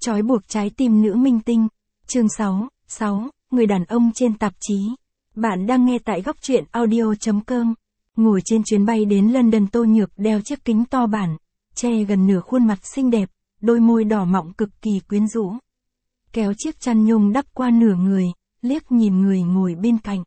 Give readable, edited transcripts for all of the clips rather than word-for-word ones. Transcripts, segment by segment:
Trói buộc trái tim nữ minh tinh. Chương 6, người đàn ông trên tạp chí. Bạn đang nghe tại góc truyện audio.com. Ngồi trên chuyến bay đến London, Tô Nhược đeo chiếc kính to bản, che gần nửa khuôn mặt xinh đẹp, đôi môi đỏ mọng cực kỳ quyến rũ. Kéo chiếc chăn nhung đắp qua nửa người, liếc nhìn người ngồi bên cạnh.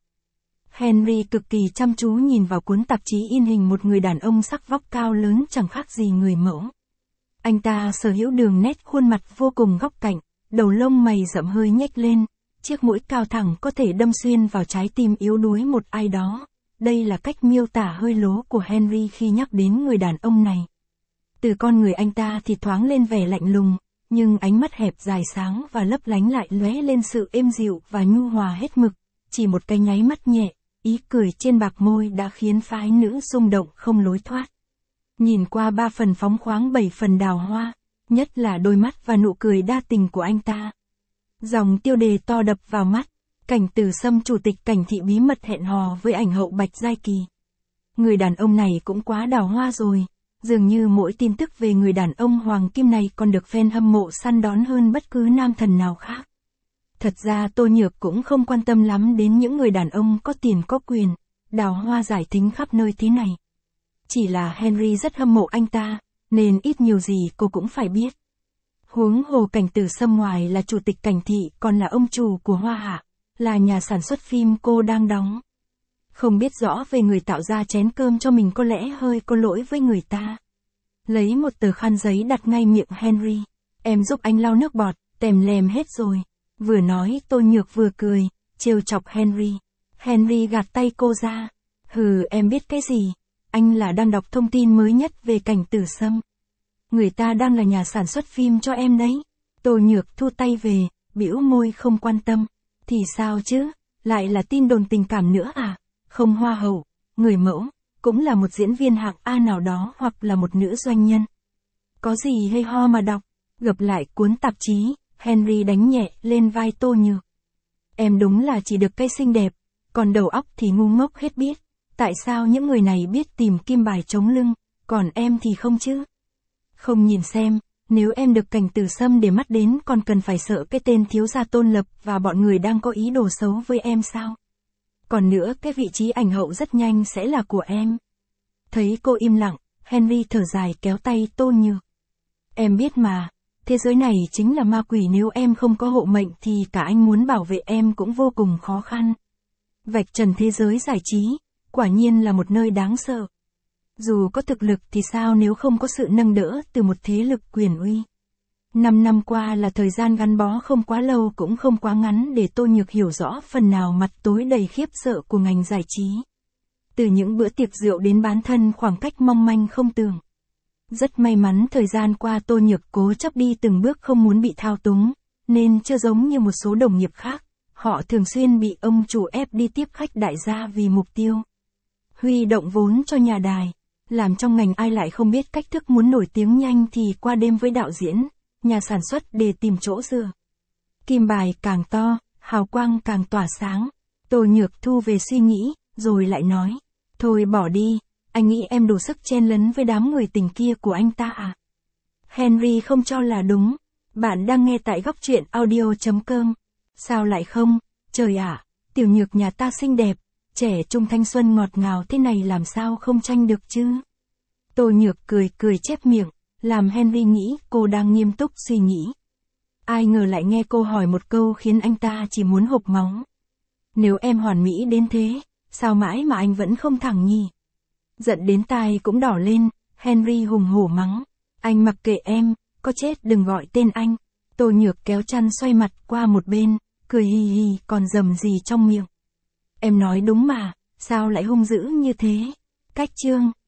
Henry cực kỳ chăm chú nhìn vào cuốn tạp chí in hình một người đàn ông sắc vóc cao lớn chẳng khác gì người mẫu. Anh ta sở hữu đường nét khuôn mặt vô cùng góc cạnh, đầu lông mày rậm hơi nhếch lên, chiếc mũi cao thẳng có thể đâm xuyên vào trái tim yếu đuối một ai đó. Đây là cách miêu tả hơi lố của Henry khi nhắc đến người đàn ông này. Từ con người anh ta thì thoáng lên vẻ lạnh lùng, nhưng ánh mắt hẹp dài sáng và lấp lánh lại lóe lên sự êm dịu và nhu hòa hết mực. Chỉ một cái nháy mắt nhẹ, ý cười trên bạc môi đã khiến phái nữ rung động không lối thoát. Nhìn qua 3 phần phóng khoáng 7 phần đào hoa, nhất là đôi mắt và nụ cười đa tình của anh ta. Dòng tiêu đề to đập vào mắt, Cảnh Tử Sâm chủ tịch Cảnh thị bí mật hẹn hò với ảnh hậu Bạch Giai Kỳ. Người đàn ông này cũng quá đào hoa rồi, dường như mỗi tin tức về người đàn ông hoàng kim này còn được fan hâm mộ săn đón hơn bất cứ nam thần nào khác. Thật ra Tô Nhược cũng không quan tâm lắm đến những người đàn ông có tiền có quyền, đào hoa giải thính khắp nơi thế này. Chỉ là Henry rất hâm mộ anh ta, nên ít nhiều gì cô cũng phải biết. Huống hồ Cảnh Tử Sâm ngoài là chủ tịch Cảnh thị còn là ông chủ của Hoa Hạ, là nhà sản xuất phim cô đang đóng. Không biết rõ về người tạo ra chén cơm cho mình có lẽ hơi có lỗi với người ta. Lấy một tờ khăn giấy đặt ngay miệng Henry. Em giúp anh lau nước bọt, tèm lem hết rồi. Vừa nói Tô Nhược vừa cười, trêu chọc Henry. Henry gạt tay cô ra. Hừ, em biết cái gì? Anh là đang đọc thông tin mới nhất về Cảnh Tử Sâm. Người ta đang là nhà sản xuất phim cho em đấy. Tô Nhược thu tay về, bĩu môi không quan tâm. Thì sao chứ, lại là tin đồn tình cảm nữa à? Không hoa hậu, người mẫu, cũng là một diễn viên hạng A nào đó hoặc là một nữ doanh nhân. Có gì hay ho mà đọc? Gập lại cuốn tạp chí, Henry đánh nhẹ lên vai Tô Nhược. Em đúng là chỉ được cây xinh đẹp, còn đầu óc thì ngu ngốc hết biết. Tại sao những người này biết tìm kim bài chống lưng, còn em thì không chứ? Không nhìn xem, nếu em được Cảnh Tử Sâm để mắt đến còn cần phải sợ cái tên thiếu gia Tôn Lập và bọn người đang có ý đồ xấu với em sao? Còn nữa, cái vị trí ảnh hậu rất nhanh sẽ là của em. Thấy cô im lặng, Henry thở dài kéo tay Tô Nhược. Em biết mà, thế giới này chính là ma quỷ, nếu em không có hộ mệnh thì cả anh muốn bảo vệ em cũng vô cùng khó khăn. Vạch trần thế giới giải trí, quả nhiên là một nơi đáng sợ. Dù có thực lực thì sao nếu không có sự nâng đỡ từ một thế lực quyền uy. 5 năm qua là thời gian gắn bó không quá lâu cũng không quá ngắn để Tô Nhược hiểu rõ phần nào mặt tối đầy khiếp sợ của ngành giải trí. Từ những bữa tiệc rượu đến bán thân khoảng cách mong manh không tưởng. Rất may mắn thời gian qua Tô Nhược cố chấp đi từng bước không muốn bị thao túng, nên chưa giống như một số đồng nghiệp khác, họ thường xuyên bị ông chủ ép đi tiếp khách đại gia vì mục tiêu huy động vốn cho nhà đài. Làm trong ngành ai lại không biết cách thức muốn nổi tiếng nhanh thì qua đêm với đạo diễn, nhà sản xuất để tìm chỗ dựa. Kim bài càng to, hào quang càng tỏa sáng. Tô Nhược thu về suy nghĩ, rồi lại nói. Thôi bỏ đi, anh nghĩ em đủ sức chen lấn với đám người tình kia của anh ta à? Henry không cho là đúng. Bạn đang nghe tại góc truyện audio.com. Sao lại không? Trời ạ, Tiểu Nhược nhà ta xinh đẹp, trẻ trung thanh xuân ngọt ngào thế này làm sao không tranh được chứ? Tô Nhược cười cười chép miệng, làm Henry nghĩ cô đang nghiêm túc suy nghĩ. Ai ngờ lại nghe cô hỏi một câu khiến anh ta chỉ muốn hộc máu. Nếu em hoàn mỹ đến thế, sao mãi mà anh vẫn không thẳng nhỉ? Giận đến tai cũng đỏ lên, Henry hùng hổ mắng. Anh mặc kệ em, có chết đừng gọi tên anh. Tô Nhược kéo chăn xoay mặt qua một bên, cười hì hì còn rầm gì trong miệng. Em nói đúng mà, sao lại hung dữ như thế? Cách chương